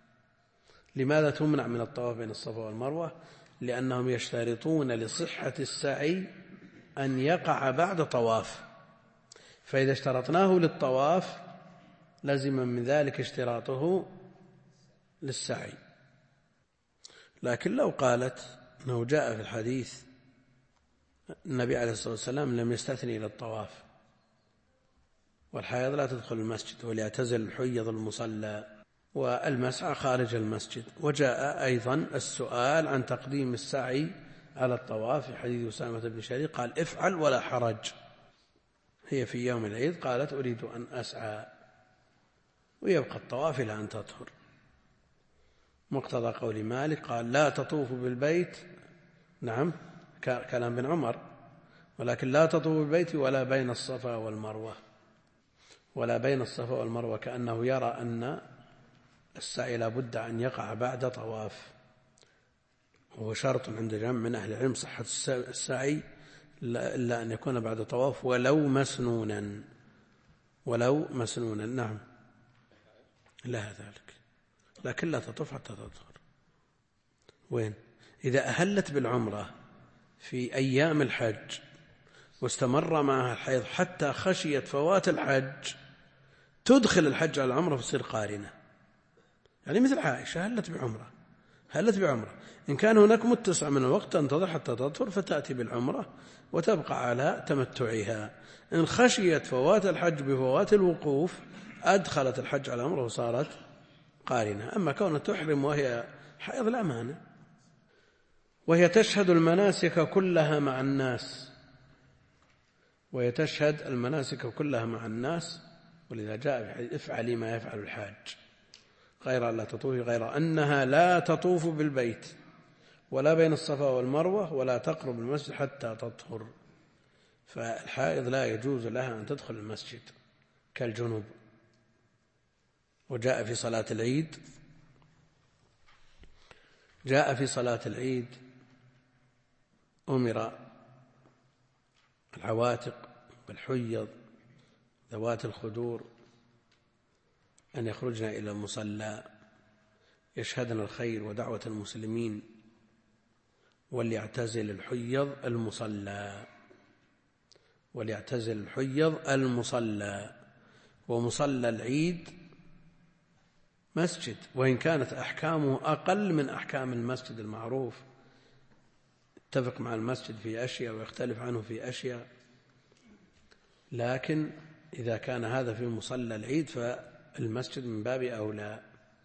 لماذا تمنع من الطواف بين الصفا والمروة؟ لأنهم يشترطون لصحة السعي أن يقع بعد طواف، فإذا اشترطناه للطواف لزم من ذلك اشتراطه للسعي. لكن لو قالت أنه جاء في الحديث النبي عليه الصلاة والسلام لم يستثني للطواف، والحائض لا تدخل المسجد، وليعتزل الحيض المصلى والمسعى خارج المسجد. وجاء أيضا السؤال عن تقديم السعي على الطواف في حديث أسامة بن شريك قال افعل ولا حرج. هي في يوم العيد قالت أريد أن أسعى، ويبقى الطواف إلى أن تطهر. مقتضى قول مالك قال لا تطوف بالبيت، نعم كلام بن عمر، ولكن لا تطوف بالبيت ولا بين الصفا والمروة، ولا بين الصفا والمروة، كأنه يرى أن السعي لا بد أن يقع بعد طواف، وهو شرط عند جمع من أهل العلم صحة السعي إلا أن يكون بعد طواف ولو مسنونا، ولو مسنونا. نعم لها ذلك، لكن لا تطوف حتى تطهر. وين؟ إذا أهلت بالعمرة في أيام الحج واستمر معها الحيض حتى خشيت فوات الحج، تدخل الحج على العمرة فتصير قارنة، يعني مثل عائشة هلت بعمرة. إن كان هناك متسع من الوقت تنتظر حتى تطهر فتأتي بالعمرة وتبقى على تمتعها. إن خشيت فوات الحج بفوات الوقوف أدخلت الحج على العمرة وصارت قارنة. أما كونها تحرم وهي حائض لا مانع. وهي تشهد المناسك كلها مع الناس، وهي تشهد المناسك كلها مع الناس، ولذا جاء في حديث افعلي ما يفعل الحاج غير أن لا تطوفي، غير أنها لا تطوف بالبيت ولا بين الصفا والمروة ولا تقرب المسجد حتى تطهر. فالحائض لا يجوز لها أن تدخل المسجد كالجنوب. وجاء في صلاة العيد، جاء في صلاة العيد أمر العواتق بالحيض ذوات الخدور أن يخرجن إلى المصلى يشهدن الخير ودعوة المسلمين، وليعتزل الحيض المصلى، وليعتزل الحيض المصلى. ومصلى العيد مسجد، وإن كانت أحكامه أقل من أحكام المسجد المعروف، اتفق مع المسجد في أشياء ويختلف عنه في أشياء، لكن إذا كان هذا في مصلى العيد فالمسجد من باب أولى.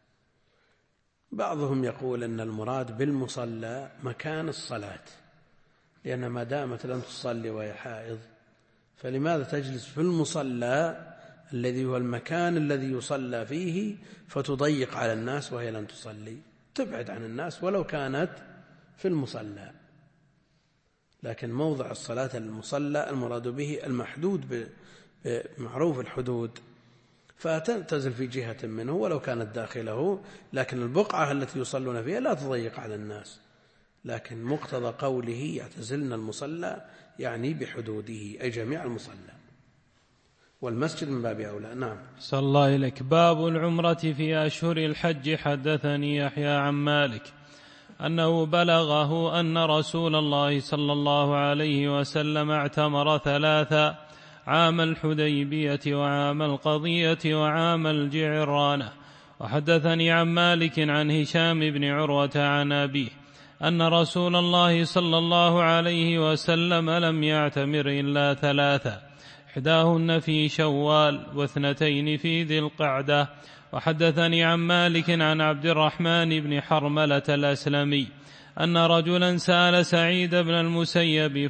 بعضهم يقول أن المراد بالمصلى مكان الصلاة، لأن ما دامت لم تصلي وهي حائض فلماذا تجلس في المصلى الذي هو المكان الذي يصلى فيه فتضيق على الناس وهي لم تصلي؟ تبعد عن الناس ولو كانت في المصلى. لكن موضع الصلاة المصلى المراد به المحدود بمعروف الحدود، فتنتزل في جهة منه ولو كانت داخله، لكن البقعة التي يصلون فيها لا تضيق على الناس. لكن مقتضى قوله يعتزلن المصلى يعني بحدوده أي جميع المصلى، والمسجد من باب أولى. نعم. صلى الله إليك. باب العمرة في أشهر الحج. حدثني يحيى عن مالك أنه بلغه أن رسول الله صلى الله عليه وسلم اعتمر 3: عام الحديبية وعام القضية وعام الجعرانة. وحدثني عن مالك عن هشام بن عروة عن أبيه أن رسول الله صلى الله عليه وسلم لم يعتمر إلا 3: إحداهن في شوال، و2 في ذي القعدة. وحدثني عن مالك عن عبد الرحمن بن حرملة الأسلمي أن رجلا سأل سعيد بن المسيب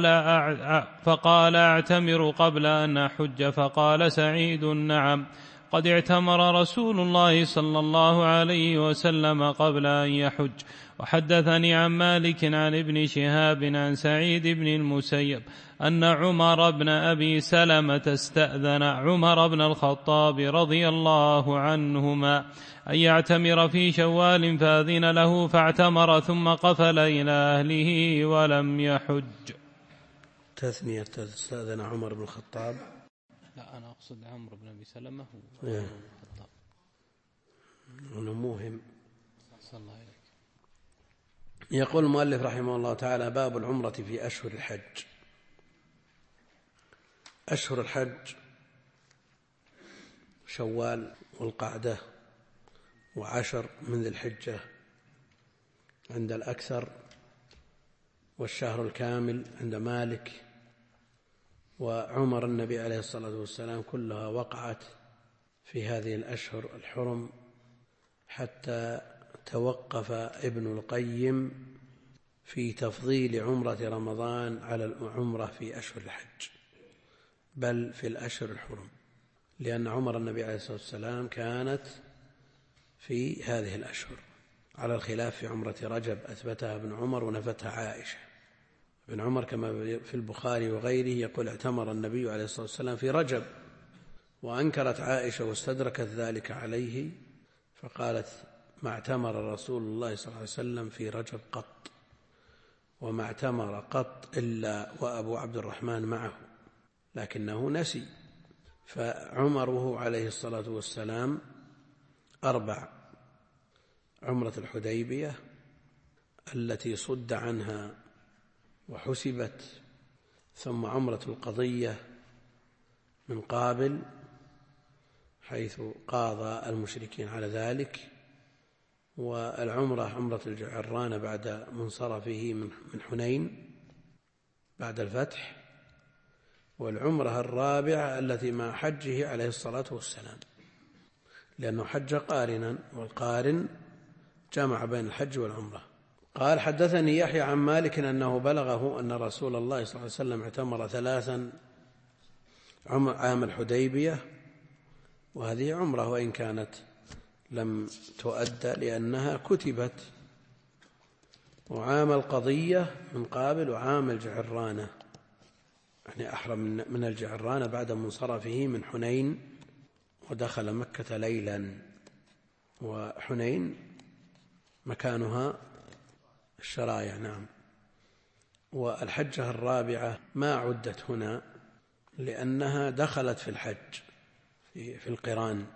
فقال أعتمر قبل أن أحج؟ فقال سعيد: نعم. قد اعتمر رسول الله صلى الله عليه وسلم قبل أن يحج. وحدثني عن مالك عن ابن شهاب عن سعيد بن المسيب أن عمر بن أبي سلمة استأذن عمر بن الخطاب رضي الله عنهما أن يعتمر في شوال فأذن له فاعتمر ثم قفل إلى أهله ولم يحج. تثنية استأذن عمر بن الخطاب. لا أنا أقصد عمرو بن أبي سلمة الخطاب أنه موهم. صلى الله عليه. يقول المؤلف رحمه الله تعالى: باب العمرة في أشهر الحج. أشهر الحج شوال والقعدة وعشر من ذي الحجة عند الأكثر، والشهر الكامل عند مالك، وعمر النبي عليه الصلاة والسلام كلها وقعت في هذه الأشهر الحرم، حتى توقف ابن القيم في تفضيل عمرة رمضان على العمرة في أشهر الحج، بل في الأشهر الحرم، لأن عمر النبي عليه الصلاة والسلام كانت في هذه الأشهر، على الخلاف في عمرة رجب أثبتها ابن عمر ونفتها عائشة. ابن عمر كما في البخاري وغيره يقول: اعتمر النبي عليه الصلاة والسلام في رجب، وأنكرت عائشة واستدركت ذلك عليه فقالت: ما اعتمر رسول الله صلى الله عليه وسلم في رجب قط، وما اعتمر قط إلا وأبو عبد الرحمن معه، لكنه نسي. فعمره عليه الصلاة والسلام 4: عمرة الحديبية التي صد عنها وحسبت، ثم عمرة القضية من قابل حيث قاضى المشركين على ذلك، والعمرة عمرة الجعرانة بعد منصرفه من حنين بعد الفتح، والعمرة الرابعة التي مع حجه عليه الصلاة والسلام، لأنه حج قارنا، والقارن جمع بين الحج والعمرة. قال: حدثني يحيى عن مالك أنه بلغه أن رسول الله صلى الله عليه وسلم اعتمر 3 عام الحديبية، وهذه عمرة وإن كانت لم تؤدى لأنها كتبت، وعام القضية من قابل، وعام الجعرانة يعني أحرم من الجعرانة بعد منصرفه من حنين، ودخل مكة ليلا، وحنين مكانها الشرايع. نعم. والحجة الرابعة ما عدت هنا لأنها دخلت في الحج في القران،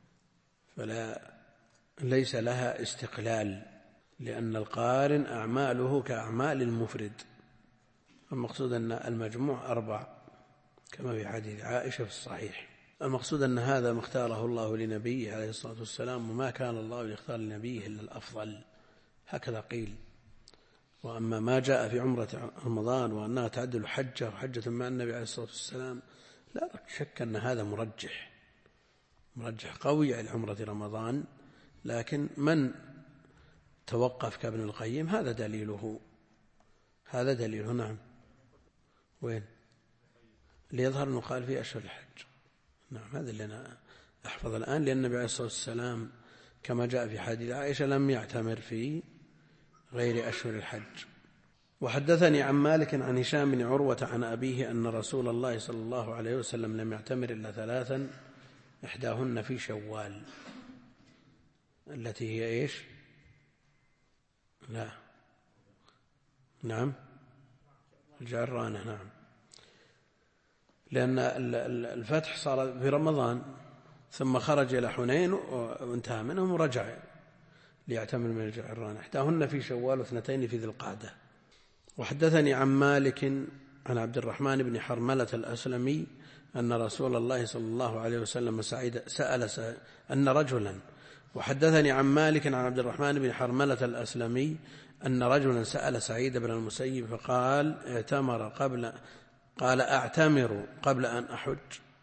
ليس لها استقلال، لأن القارن أعماله كأعمال المفرد. المقصود أن المجموع 4 كما في حديث عائشة في الصحيح. المقصود أن هذا ما اختاره الله لنبيه عليه الصلاة والسلام، وما كان الله ليختار لنبيه إلا الأفضل، هكذا قيل. وأما ما جاء في عمرة رمضان وأنها تعدل حجة وحجة مع النبي عليه الصلاة والسلام، لا شك أن هذا مرجح قوي على عمرة رمضان، لكن من توقف كابن القيم هذا دليله. نعم. وين اللي يظهر أنه قال في أشهر الحج؟ نعم، هذا اللي أنا أحفظ الآن، لأن النبي عليه الصلاة والسلام كما جاء في حديث عائشة لم يعتمر في غير أشهر الحج. وحدثني عن مالك عن هشام بن عروة عن أبيه أن رسول الله صلى الله عليه وسلم لم يعتمر إلا 3، إحداهن في شوال، التي هي إيش؟ لا، نعم، الجعرانة. نعم، لأن الفتح صار في رمضان، ثم خرج إلى حنين وانتهى منهم ورجع ليعتمر من الجعرانة. إحداهن في شوال، و2 في ذي القعدة. وحدثني عن مالك عن عبد الرحمن بن حرملة الأسلمي أن رسول الله صلى الله عليه وسلم سأل أن رجلا وحدثني عن مالك عن عبد الرحمن بن حرملة الأسلمي أن رجلا سأل سعيد بن المسيب فقال: أعتمر قبل أن أحج.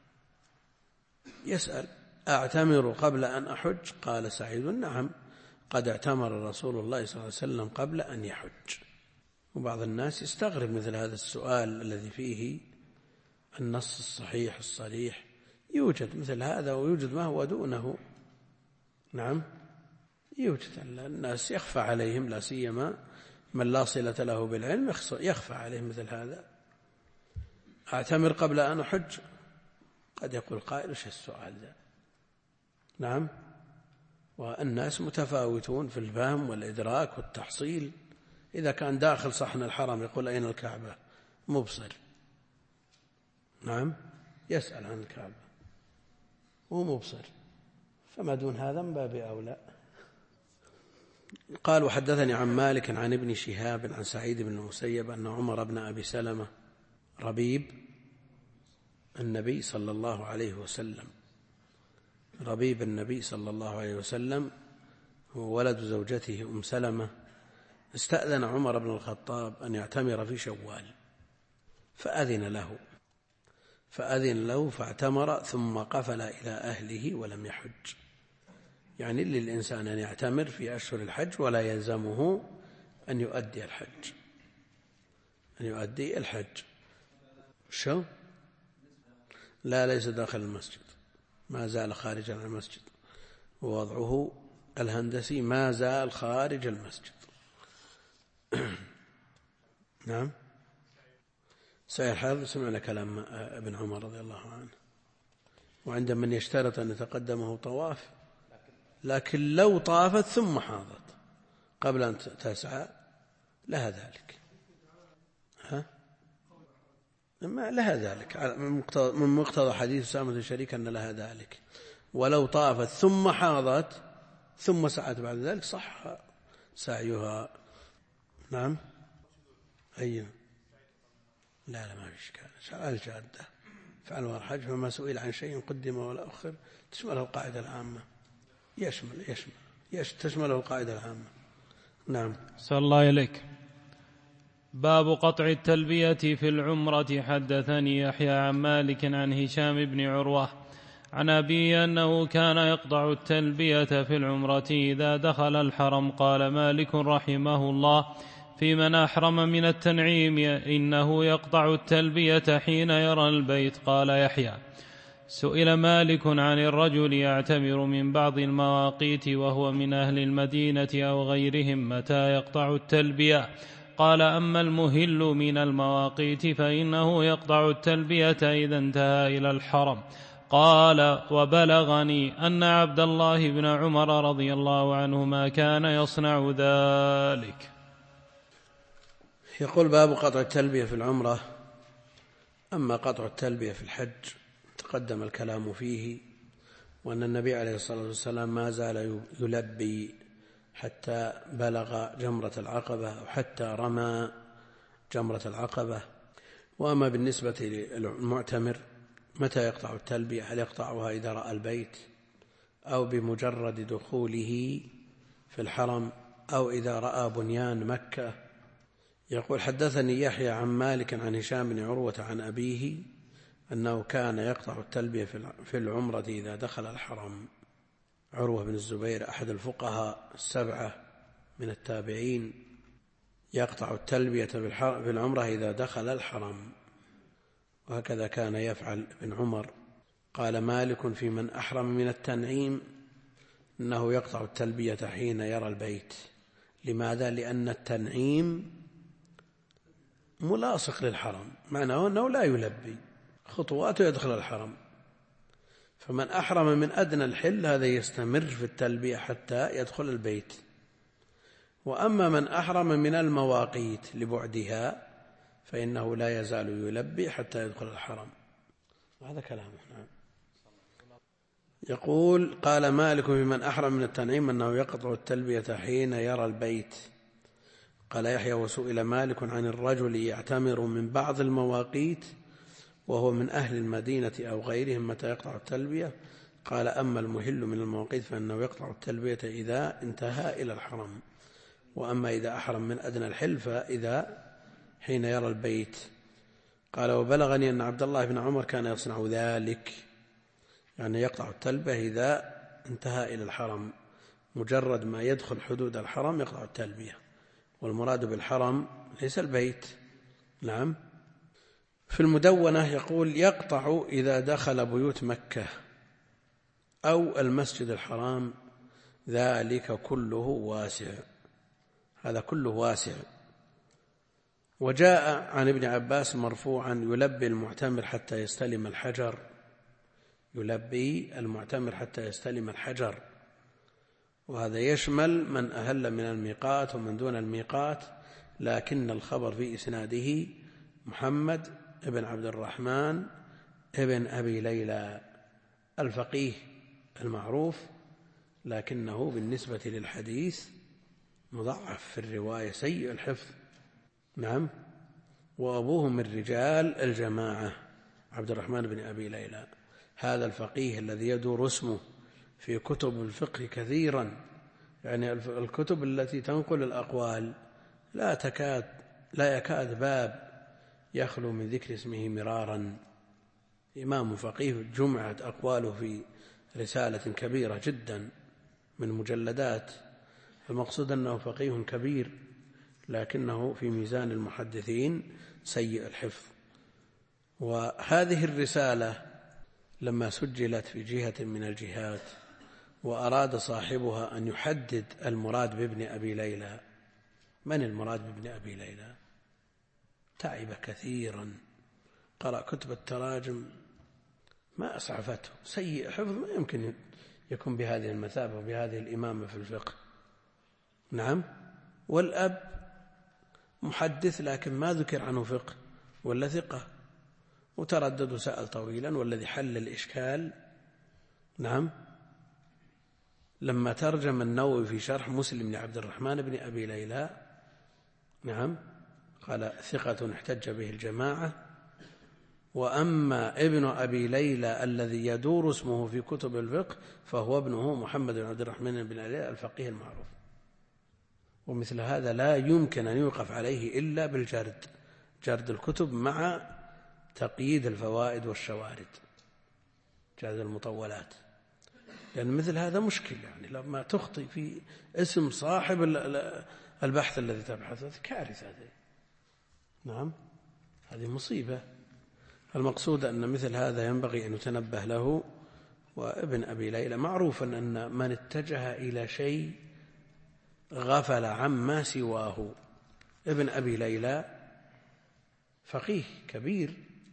يسأل: أعتمر قبل أن أحج؟ قال سعيد: نعم، قد اعتمر رسول الله صلى الله عليه وسلم قبل أن يحج. وبعض الناس يستغرب مثل هذا السؤال الذي فيه النص الصحيح الصريح، يوجد مثل هذا ويوجد ما هو دونه. نعم يوجد. الناس يخفى عليهم، لا سيما من لا صلة له بالعلم يخفى عليهم مثل هذا. أعتمر قبل أن أحج، قد يقول قائل وش السؤال ذا؟ نعم. والناس متفاوتون في الفهم والإدراك والتحصيل. إذا كان داخل صحن الحرم يقول أين الكعبة مبصر، نعم، يسأل عن الكعبة ومبصر، فما دون هذا من باب أولى. قال وحدثني عن مالك عن ابن شهاب عن سعيد بن المسيب أن عمر بن أبي سلمة ربيب النبي صلى الله عليه وسلم، ربيب النبي صلى الله عليه وسلم هو ولد زوجته أم سلمة، استأذن عمر بن الخطاب أن يعتمر في شوال فأذن له فاعتمر ثم قفل إلى أهله ولم يحج. يعني للإنسان أن يعتمر في أشهر الحج ولا يلزمه أن يؤدي الحج. شو؟ لا، ليس داخل المسجد، ما زال خارج عن المسجد، ووضعه الهندسي ما زال خارج المسجد. نعم. سعي الحافظ سمعنا كلام ابن عمر رضي الله عنه، وعند من يشترط أن يتقدمه طواف، لكن لو طافت ثم حاضت قبل أن تسعى لها ذلك. ما لها ذلك من مقتضى حديث أسامة الشريك أن لها ذلك. ولو طافت ثم حاضت ثم سعت بعد ذلك صح سعيها. نعم. أي لا ما في إشكال. الجادة فعل والحج فما سئل عن شيء قدم ولا أخر تشمله القاعدة العامة، تشمله القاعدة العامة. نعم. صلى الله إليك. باب قطع التلبية في العمرة. حدثني يحيى عن مالك عن هشام بن عروة عن أبي أنه كان يقطع التلبية في العمرة إذا دخل الحرم. قال مالك رحمه الله في من أحرم من التنعيم إنه يقطع التلبية حين يرى البيت. قال يحيى سئل مالك عن الرجل يعتمر من بعض المواقيت وهو من أهل المدينة أو غيرهم متى يقطع التلبية؟ قال أما المهل من المواقيت فإنه يقطع التلبية إذا انتهى إلى الحرم. قال وبلغني أن عبد الله بن عمر رضي الله عنهما كان يصنع ذلك. يقول باب قطع التلبية في العمرة. أما قطع التلبية في الحج تقدم الكلام فيه، وأن النبي عليه الصلاة والسلام ما زال يلبي حتى بلغ جمرة العقبة أو حتى رمى جمرة العقبة. وأما بالنسبة للمعتمر متى يقطع التلبية؟ هل يقطعها إذا رأى البيت أو بمجرد دخوله في الحرم أو إذا رأى بنيان مكة؟ يقول حدثني يحيى عن مالك عن هشام بن عروة عن أبيه أنه كان يقطع التلبية في العمرة إذا دخل الحرم. عروة بن الزبير أحد الفقهاء السبعة من التابعين يقطع التلبية في العمرة إذا دخل الحرم، وهكذا كان يفعل ابن عمر. قال مالك في من أحرم من التنعيم أنه يقطع التلبية حين يرى البيت. لماذا؟ لأن التنعيم ملاصق للحرم، معناه أنه لا يلبي خطواته يدخل الحرم. فمن أحرم من أدنى الحل هذا يستمر في التلبية حتى يدخل البيت. وأما من أحرم من المواقيت لبعدها فإنه لا يزال يلبي حتى يدخل الحرم. هذا كلامه. يقول قال مالك في من أحرم من التنعيم أنه يقطع التلبية حين يرى البيت. قال يحيى وسئل مالك عن الرجل يعتمر من بعض المواقيت وهو من أهل المدينة أو غيرهم متى يقطع التلبية؟ قال أما المهل من المواقيت فإنه يقطع التلبية إذا انتهى إلى الحرم، وأما إذا أحرم من أدنى الحل فإذا حين يرى البيت. قال وبلغني أن عبد الله بن عمر كان يصنع ذلك، يعني يقطع التلبية إذا انتهى إلى الحرم، مجرد ما يدخل حدود الحرم يقطع التلبية، والمراد بالحرم ليس البيت. نعم. في المدونة يقول: يقطع إذا دخل بيوت مكة أو المسجد الحرام ذلك كله واسع. هذا كله واسع. وجاء عن ابن عباس مرفوعا: يلبي المعتمر حتى يستلم الحجر. يلبي المعتمر حتى يستلم الحجر، وهذا يشمل من أهل من الميقات ومن دون الميقات، لكن الخبر في إسناده محمد ابن عبد الرحمن ابن أبي ليلى الفقيه المعروف، لكنه بالنسبة للحديث مضعف في الرواية، سيء الحفظ. نعم. وأبوه من رجال الجماعة عبد الرحمن بن أبي ليلى، هذا الفقيه الذي يدور اسمه في كتب الفقه كثيرا، يعني الكتب التي تنقل الأقوال لا يكاد باب يخلو من ذكر اسمه مرارا. إمام فقيه جمعت أقواله في رسالة كبيرة جدا من مجلدات. المقصود أنه فقيه كبير، لكنه في ميزان المحدثين سيء الحفظ. وهذه الرسالة لما سجلت في جهة من الجهات وأراد صاحبها أن يحدد المراد بابن أبي ليلى، من المراد بابن أبي ليلى؟ تعب كثيرا، قرأ كتب التراجم ما أسعفته، سيء حفظ، ما يمكن يكون بهذه المثابة وبهذه الإمامة في الفقه. نعم. والأب محدث لكن ما ذكر عنه فقه ولا ثقة، وتردد وسأل طويلا. والذي حل الإشكال، نعم، لما ترجم النووي في شرح مسلم لعبد الرحمن بن أبي ليلى، نعم، قال: ثقة احتج به الجماعة. وأما ابن أبي ليلى الذي يدور اسمه في كتب الفقه فهو ابنه محمد بن عبد الرحمن بن أبي ليلى الفقيه المعروف. ومثل هذا لا يمكن أن يوقف عليه إلا بالجرد، جرد الكتب مع تقييد الفوائد والشوارد، جرد المطولات، لأن مثل هذا مشكل. يعني لما تخطئ في اسم صاحب البحث الذي تبحث، هذه كارثة. نعم، هذه مصيبة. المقصود أن مثل هذا ينبغي أن يتنبه له. وابن أبي ليلى معروفا أن من اتجه إلى شيء غفل عما سواه. ابن أبي ليلى فقيه كبير،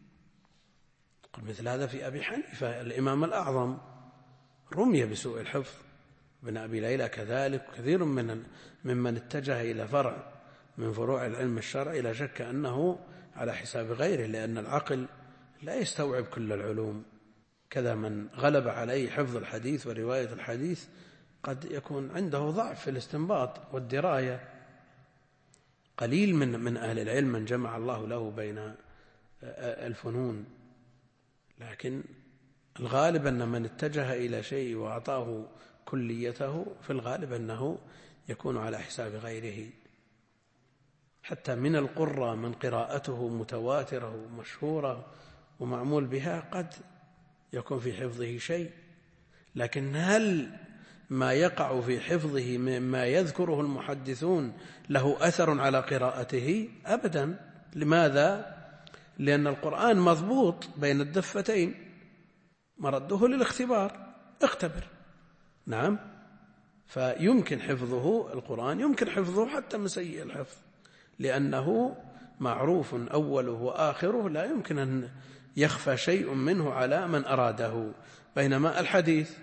مثل هذا في أبي حنيفة الإمام الأعظم رمي بسوء الحفظ. ابن أبي ليلى كذلك. كثير ممن اتجه إلى فرع من فروع العلم الشرعي لا شك أنه على حساب غيره، لأن العقل لا يستوعب كل العلوم. كذا من غلب عليه حفظ الحديث ورواية الحديث قد يكون عنده ضعف في الاستنباط والدراية. قليل من أهل العلم من جمع الله له بين الفنون، لكن الغالب أن من اتجه إلى شيء وأعطاه كليته في الغالب أنه يكون على حساب غيره. حتى من القرى من قراءته متواترة ومشهورة ومعمول بها قد يكون في حفظه شيء، لكن هل ما يقع في حفظه مما يذكره المحدثون له أثر على قراءته؟ أبدا. لماذا؟ لأن القرآن مضبوط بين الدفتين، مرده للاختبار، اختبر. نعم. فيمكن حفظه القرآن، يمكن حفظه حتى من سيء الحفظ، لأنه معروف أوله وآخره، لا يمكن أن يخفى شيء منه على من أراده. بينما الحديث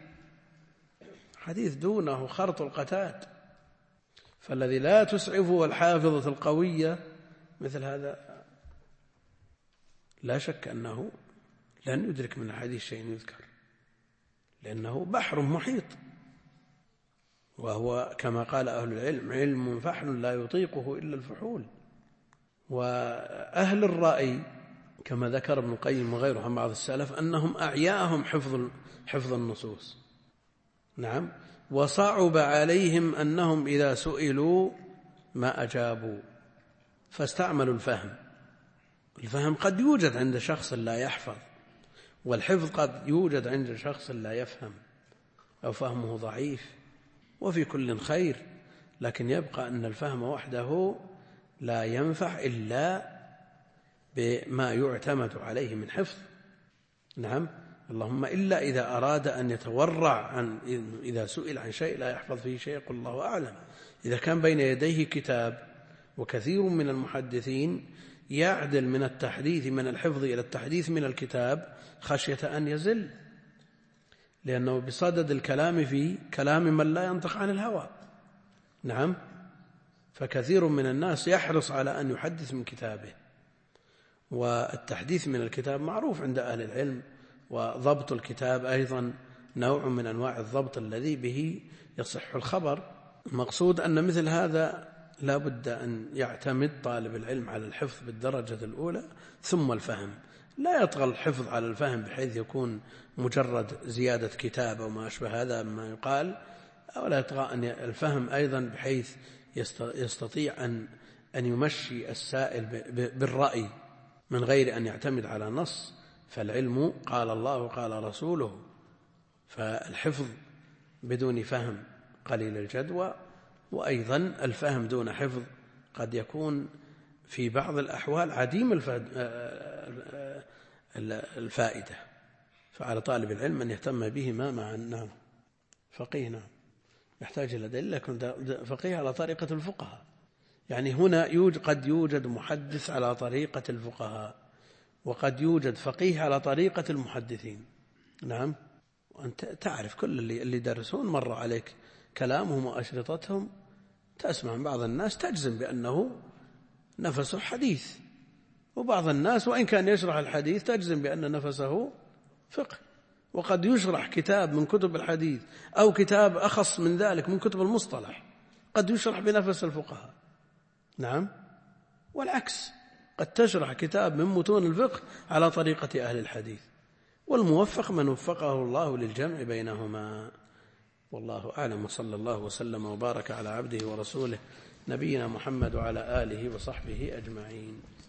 دونه خرط القتاد، فالذي لا تسعفه الحافظة القوية مثل هذا لا شك أنه لن يدرك من الحديث شيء يذكر، لأنه بحر محيط، وهو كما قال أهل العلم: علم فحل لا يطيقه إلا الفحول. وأهل الرأي كما ذكر ابن القيم وغيره عن بعض السلف أنهم أعياهم حفظ النصوص. نعم. وصعب عليهم أنهم إذا سئلوا ما أجابوا، فاستعملوا الفهم. الفهم قد يوجد عند شخص لا يحفظ، والحفظ قد يوجد عند شخص لا يفهم أو فهمه ضعيف، وفي كل خير، لكن يبقى أن الفهم وحده لا ينفع إلا بما يعتمد عليه من حفظ. نعم، اللهم إلا إذا أراد أن يتورع عن إذا سئل عن شيء لا يحفظ فيه شيء يقول الله أعلم. إذا كان بين يديه كتاب، وكثير من المحدثين يعدل من التحديث من الحفظ إلى التحديث من الكتاب خشية أن يزل، لأنه بصدد الكلام في كلام من لا ينطق عن الهوى. نعم، فكثير من الناس يحرص على أن يحدث من كتابه، والتحديث من الكتاب معروف عند أهل العلم، وضبط الكتاب أيضا نوع من أنواع الضبط الذي به يصح الخبر. المقصود أن مثل هذا لا بد أن يعتمد طالب العلم على الحفظ بالدرجة الأولى ثم الفهم. لا يطغى الحفظ على الفهم بحيث يكون مجرد زيادة كتاب أو ما أشبه هذا ما يقال، ولا يطغى أن الفهم أيضا بحيث يستطيع أن يمشي السائل بالرأي من غير أن يعتمد على نص. فالعلم قال الله قال رسوله، فالحفظ بدون فهم قليل الجدوى، وأيضا الفهم دون حفظ قد يكون في بعض الأحوال عديم الفائدة. فعلى طالب العلم أن يهتم بهما معا. نعم، فقيه نعم يحتاج إلى دليل، لكن فقيه على طريقة الفقهاء. يعني هنا قد يوجد محدث على طريقة الفقهاء، وقد يوجد فقيه على طريقة المحدثين. نعم، وأنت تعرف كل اللي درسون مر عليك كلامهم وأشرطتهم، تسمع من بعض الناس تجزم بأنه نفسه حديث، وبعض الناس وإن كان يشرح الحديث تجزم بأن نفسه فقه. وقد يشرح كتاب من كتب الحديث أو كتاب أخص من ذلك من كتب المصطلح قد يشرح بنفس الفقهاء. نعم، والعكس، قد تشرح كتاب من متون الفقه على طريقة أهل الحديث، والموفق من وفقه الله للجمع بينهما. والله أعلم، وصلى الله وسلم وبارك على عبده ورسوله نبينا محمد وعلى آله وصحبه أجمعين.